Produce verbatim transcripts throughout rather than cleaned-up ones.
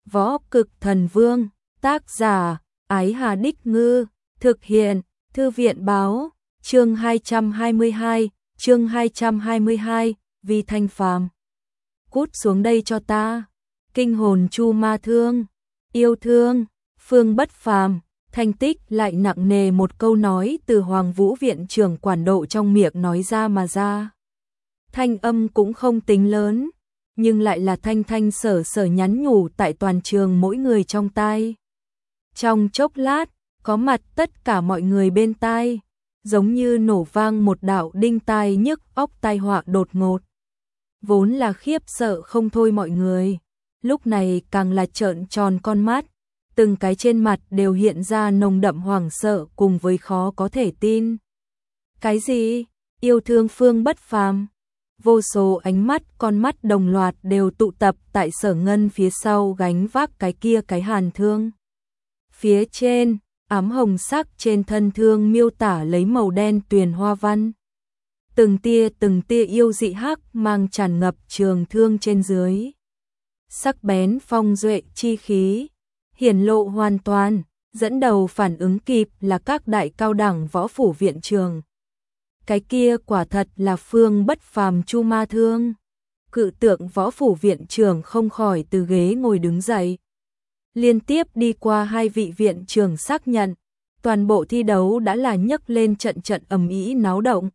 Võ Cực Thần Vương, tác giả, Ái Hà Đích Ngư, thực hiện, Thư viện Báo, chương hai trăm hai mươi hai, chương hai trăm hai mươi hai, Vi Thanh Phàm. Cút xuống đây cho ta. Kinh hồn Chu Ma Thương, yêu thương, Phương Bất Phàm, thành tích lại nặng nề một câu nói từ Hoàng Vũ viện trưởng quản độ trong miệng nói ra mà ra. Thanh âm cũng không tính lớn, nhưng lại là thanh thanh sở sở nhắn nhủ tại toàn trường mỗi người trong tai. Trong chốc lát, có mặt tất cả mọi người bên tai, giống như nổ vang một đạo đinh tai nhức óc tai họa đột ngột. Vốn là khiếp sợ không thôi mọi người, lúc này càng là trợn tròn con mắt, từng cái trên mặt đều hiện ra nồng đậm hoảng sợ cùng với khó có thể tin. Cái gì? Yêu thương Phương Bất Phàm? Vô số ánh mắt con mắt đồng loạt đều tụ tập tại Sở Ngân phía sau gánh vác cái kia cái hàn thương. Phía trên, ám hồng sắc trên thân thương miêu tả lấy màu đen tuyền hoa văn. Từng tia từng tia yêu dị hắc mang tràn ngập trường thương trên dưới. Sắc bén phong duệ chi khí, hiển lộ hoàn toàn, dẫn đầu phản ứng kịp là các đại cao đẳng võ phủ viện trường. Cái kia quả thật là Phương Bất Phàm Chu Ma Thương. Cự tượng võ phủ viện trưởng không khỏi từ ghế ngồi đứng dậy. Liên tiếp đi qua hai vị viện trưởng xác nhận, toàn bộ thi đấu đã là nhấc lên trận trận ầm ĩ náo động.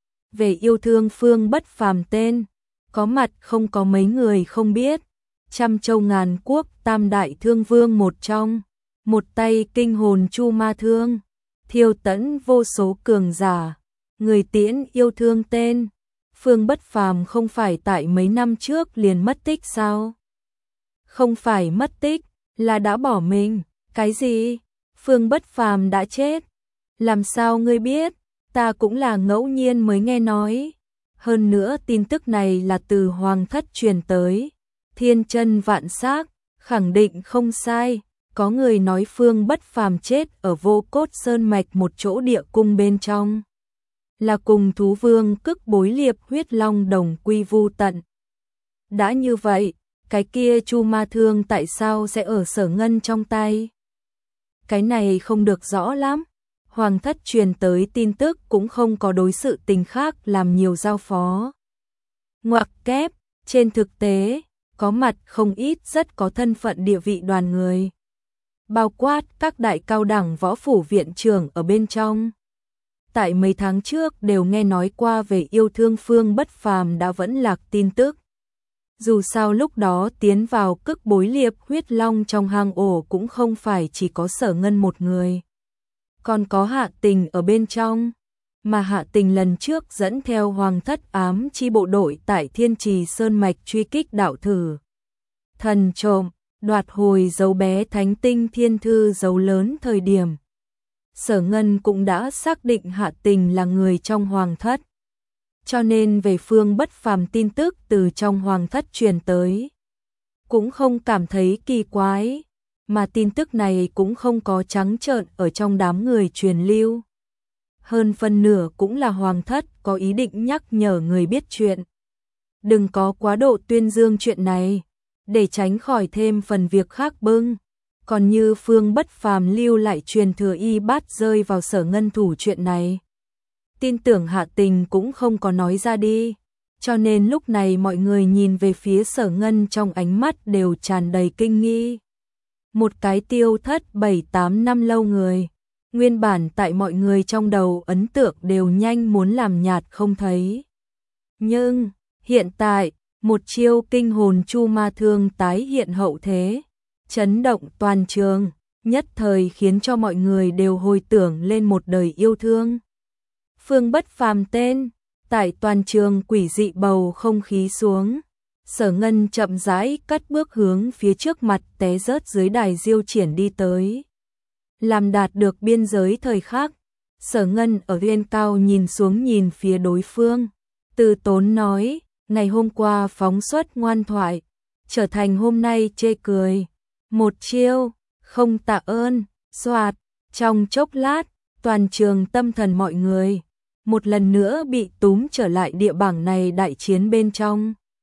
Về yêu thương Phương Bất Phàm tên, có mặt không có mấy người không biết. Trăm châu ngàn quốc tam đại thương vương một trong, một tay kinh hồn Chu Ma Thương, thiêu tẫn vô số cường giả. Người tiễn yêu thương tên, Phương Bất Phàm không phải tại mấy năm trước liền mất tích sao? Không phải mất tích, là đã bỏ mình. Cái gì? Phương Bất Phàm đã chết? Làm sao ngươi biết? Ta cũng là ngẫu nhiên mới nghe nói. Hơn nữa tin tức này là từ Hoàng thất truyền tới. Thiên chân vạn xác, khẳng định không sai. Có người nói Phương Bất Phàm chết ở Vô Cốt Sơn mạch một chỗ địa cung bên trong. Là cùng thú vương Cức Bối Liệp huyết long đồng quy vu tận. Đã như vậy, cái kia Chu Ma Thương tại sao sẽ ở Sở Ngân trong tay? Cái này không được rõ lắm. Hoàng thất truyền tới tin tức cũng không có đối sự tình khác làm nhiều giao phó. Ngoặc kép, trên thực tế, có mặt không ít rất có thân phận địa vị đoàn người. Bao quát các đại cao đẳng võ phủ viện trưởng ở bên trong. Tại mấy tháng trước đều nghe nói qua về yêu thương Phương Bất Phàm đã vẫn lạc tin tức. Dù sao lúc đó tiến vào Cức Bối Liệp huyết long trong hang ổ cũng không phải chỉ có Sở Ngân một người. Còn có Hạ Tình ở bên trong, mà Hạ Tình lần trước dẫn theo Hoàng thất ám chi bộ đội tại Thiên Trì Sơn mạch truy kích đạo thử. Thần trộm, đoạt hồi dấu bé thánh tinh thiên thư dấu lớn thời điểm. Sở Ngân cũng đã xác định Hạ Tình là người trong Hoàng thất. Cho nên về Phương Bất Phàm tin tức từ trong Hoàng thất truyền tới. Cũng không cảm thấy kỳ quái, mà tin tức này cũng không có trắng trợn ở trong đám người truyền lưu. Hơn phân nửa cũng là Hoàng thất có ý định nhắc nhở người biết chuyện. Đừng có quá độ tuyên dương chuyện này, để tránh khỏi thêm phần việc khác bưng. Còn như Phương Bất Phàm lưu lại truyền thừa y bát rơi vào Sở Ngân thủ chuyện này. Tin tưởng Hạ Tình cũng không có nói ra đi, cho nên lúc này mọi người nhìn về phía Sở Ngân trong ánh mắt đều tràn đầy kinh nghi. Một cái tiêu thất bảy tám năm lâu người, nguyên bản tại mọi người trong đầu ấn tượng đều nhanh muốn làm nhạt không thấy. Nhưng, hiện tại, một chiêu kinh hồn Chu Ma Thương tái hiện hậu thế. Chấn động toàn trường, nhất thời khiến cho mọi người đều hồi tưởng lên một đời yêu thương. Phương Bất Phàm tên, tại toàn trường quỷ dị bầu không khí xuống. Sở Ngân chậm rãi cất bước hướng phía trước mặt té rớt dưới đài diêu triển đi tới. Làm đạt được biên giới thời khắc, Sở Ngân ở trên cao nhìn xuống nhìn phía đối phương. Từ tốn nói, ngày hôm qua phóng xuất ngoan thoại, trở thành hôm nay chê cười. Một chiêu, không tạ ơn, xoạt, trong chốc lát, toàn trường tâm thần mọi người, một lần nữa bị túm trở lại địa bảng này đại chiến bên trong.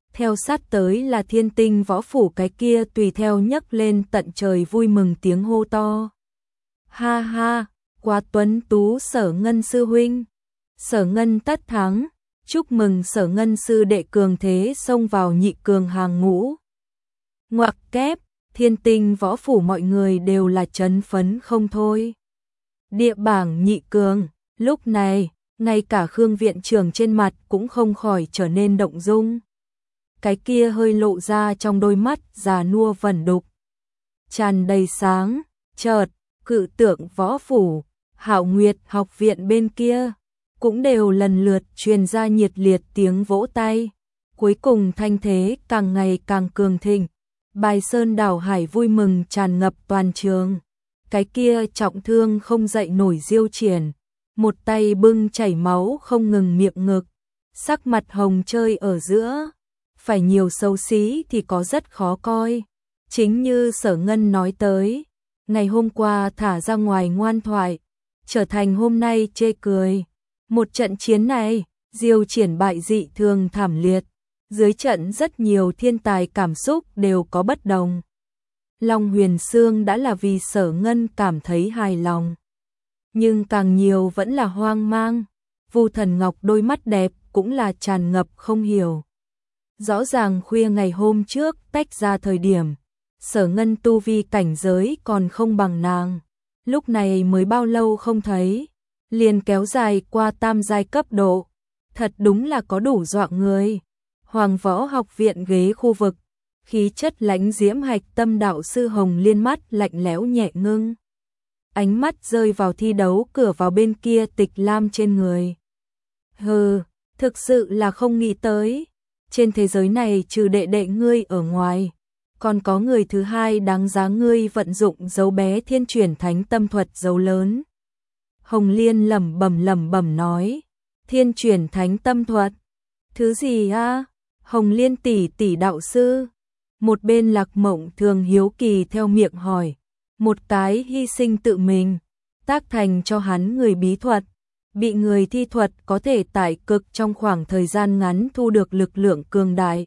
theo sát tới là Thiên Tinh Võ Phủ cái kia tùy theo nhấc lên tận trời vui mừng tiếng hô to. Ha ha, quá tuấn tú Sở Ngân sư huynh. Sở Ngân tất thắng, chúc mừng Sở Ngân sư đệ cường thế xông vào nhị cường hàng ngũ. Ngoặc kép, Thiên Tinh Võ Phủ mọi người đều là chấn phấn không thôi. Địa bảng nhị cường, lúc này, ngay cả Khương viện trưởng trên mặt cũng không khỏi trở nên động dung. Cái kia hơi lộ ra trong đôi mắt già nua vẩn đục, tràn đầy sáng, chợt, Cự Tượng Võ Phủ, Hạo Nguyệt học viện bên kia, cũng đều lần lượt truyền ra nhiệt liệt tiếng vỗ tay. Cuối cùng thanh thế càng ngày càng cường thịnh, Bài Sơn đảo hải vui mừng tràn ngập toàn trường. Cái kia trọng thương không dậy nổi Diêu Triển, một tay bưng chảy máu không ngừng miệng ngực, sắc mặt hồng chơi ở giữa, phải nhiều xấu xí thì có rất khó coi. Chính như Sở Ngân nói tới, ngày hôm qua thả ra ngoài ngoan thoại, trở thành hôm nay chê cười. Một trận chiến này, Diêu Triển bại dị thường thảm liệt, dưới trận rất nhiều thiên tài cảm xúc đều có bất đồng. Long Huyền Sương đã là vì Sở Ngân cảm thấy hài lòng, nhưng càng nhiều vẫn là hoang mang. Vu Thần Ngọc đôi mắt đẹp cũng là tràn ngập không hiểu. Rõ ràng khuya ngày hôm trước tách ra thời điểm, Sở Ngân tu vi cảnh giới còn không bằng nàng, lúc này mới bao lâu không thấy, liền kéo dài qua tam giai cấp độ, thật đúng là có đủ dọa người. Hoàng Võ Học viện ghế khu vực, khí chất lãnh diễm hạch tâm đạo sư Hồng Liên mắt lạnh lẽo nhẹ ngưng. Ánh mắt rơi vào thi đấu cửa vào bên kia Tịch Lam trên người. Hừ, thực sự là không nghĩ tới, trên thế giới này trừ đệ đệ ngươi ở ngoài, còn có người thứ hai đáng giá ngươi vận dụng dấu bé thiên chuyển thánh tâm thuật dấu lớn. Hồng Liên lẩm bẩm lẩm bẩm nói, thiên chuyển thánh tâm thuật, thứ gì a? Hồng Liên tỷ tỷ đạo sư. Một bên Lạc Mộng Thường hiếu kỳ theo miệng hỏi, một cái hy sinh tự mình, tác thành cho hắn người bí thuật, bị người thi thuật có thể tại cực trong khoảng thời gian ngắn thu được lực lượng cường đại.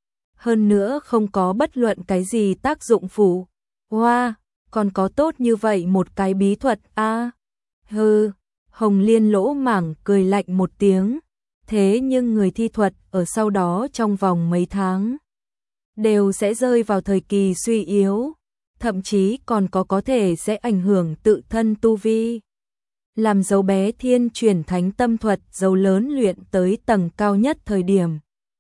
Hơn nữa không có bất luận cái gì tác dụng phụ. Hoa, wow, còn có tốt như vậy một cái bí thuật a? À, hừ, Hồng Liên lỗ mảng cười lạnh một tiếng. Thế nhưng người thi thuật ở sau đó trong vòng mấy tháng đều sẽ rơi vào thời kỳ suy yếu, thậm chí còn có có thể sẽ ảnh hưởng tự thân tu vi. Làm dấu bé thiên chuyển thánh tâm thuật dấu lớn luyện tới tầng cao nhất thời điểm,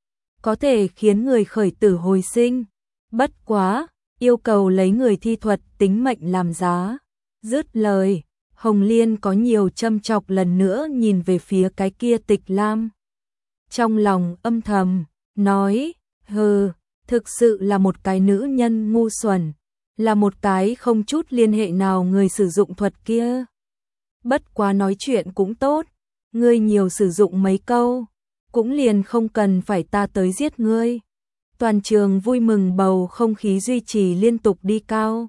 có thể khiến người khởi tử hồi sinh. Bất quá, yêu cầu lấy người thi thuật tính mệnh làm giá. Dứt lời, Hồng Liên có nhiều châm chọc lần nữa nhìn về phía cái kia Tịch Lam. Trong lòng âm thầm, nói, hừ, thực sự là một cái nữ nhân ngu xuẩn, là một cái không chút liên hệ nào người sử dụng thuật kia. Bất quá nói chuyện cũng tốt, ngươi nhiều sử dụng mấy câu, cũng liền không cần phải ta tới giết ngươi. Toàn trường vui mừng bầu không khí duy trì liên tục đi cao.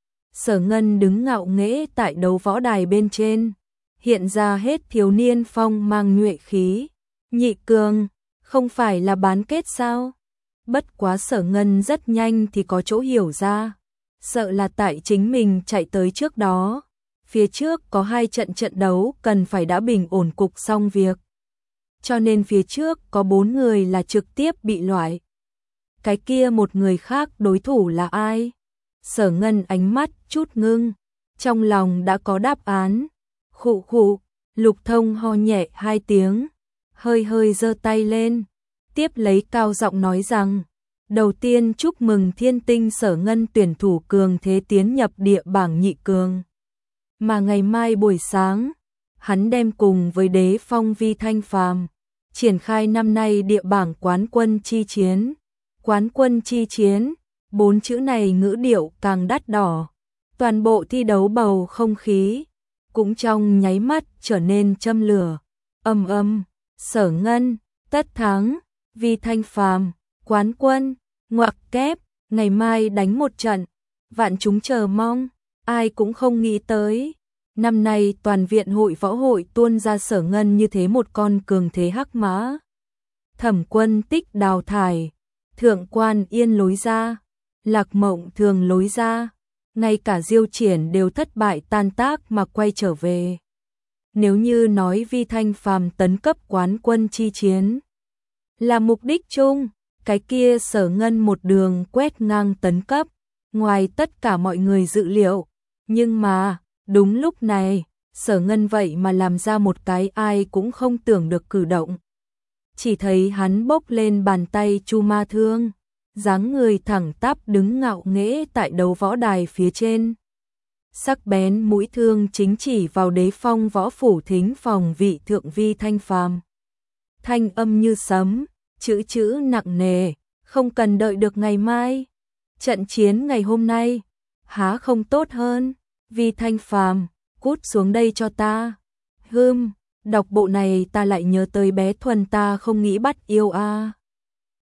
Sở Ngân đứng ngạo nghễ tại đấu võ đài bên trên, hiện ra hết thiếu niên phong mang nhuệ khí. Nhị cường, không phải là bán kết sao? Bất quá Sở Ngân rất nhanh thì có chỗ hiểu ra, sợ là tại chính mình chạy tới trước đó. Phía trước có hai trận trận đấu cần phải đã bình ổn cục xong việc, cho nên phía trước có bốn người là trực tiếp bị loại. Cái kia một người khác đối thủ là ai? Sở Ngân ánh mắt chút ngưng, trong lòng đã có đáp án. Khụ khụ, Lục Thông ho nhẹ hai tiếng, hơi hơi giơ tay lên, tiếp lấy cao giọng nói rằng, đầu tiên chúc mừng Thiên Tinh Sở Ngân tuyển thủ cường thế tiến nhập địa bảng nhị cường. Mà ngày mai buổi sáng, hắn đem cùng với Đế Phong Vi Thanh Phàm triển khai năm nay địa bảng quán quân chi chiến. Quán quân chi chiến, bốn chữ này ngữ điệu càng đắt đỏ. Toàn bộ thi đấu bầu không khí cũng trong nháy mắt trở nên châm lửa. Âm âm, Sở Ngân, tất thắng, Vi Thanh Phàm, quán quân, ngoặc kép, ngày mai đánh một trận, vạn chúng chờ mong, ai cũng không nghĩ tới. Năm nay toàn viện hội võ hội tuôn ra Sở Ngân như thế một con cường thế hắc mã. Thẩm Quân Tích đào thải, Thượng Quan Yên lối ra, Lạc Mộng Thường lối ra, ngay cả Diêu Triển đều thất bại tan tác mà quay trở về. Nếu như nói Vi Thanh Phàm tấn cấp quán quân chi chiến là mục đích chung, cái kia Sở Ngân một đường quét ngang tấn cấp, ngoài tất cả mọi người dự liệu. Nhưng mà, đúng lúc này, Sở Ngân vậy mà làm ra một cái ai cũng không tưởng được cử động. Chỉ thấy hắn bốc lên bàn tay Chu Ma Thương, dáng người thẳng tắp đứng ngạo nghễ tại đấu võ đài phía trên. Sắc bén mũi thương chính chỉ vào Đế Phong võ phủ thính phòng vị thượng Vi Thanh Phàm. Thanh âm như sấm, chữ chữ nặng nề, không cần đợi được ngày mai. Trận chiến ngày hôm nay, há không tốt hơn, Vi Thanh Phàm, cút xuống đây cho ta. Hừm, đọc bộ này ta lại nhớ tới bé Thuần ta không nghĩ bắt yêu a. À.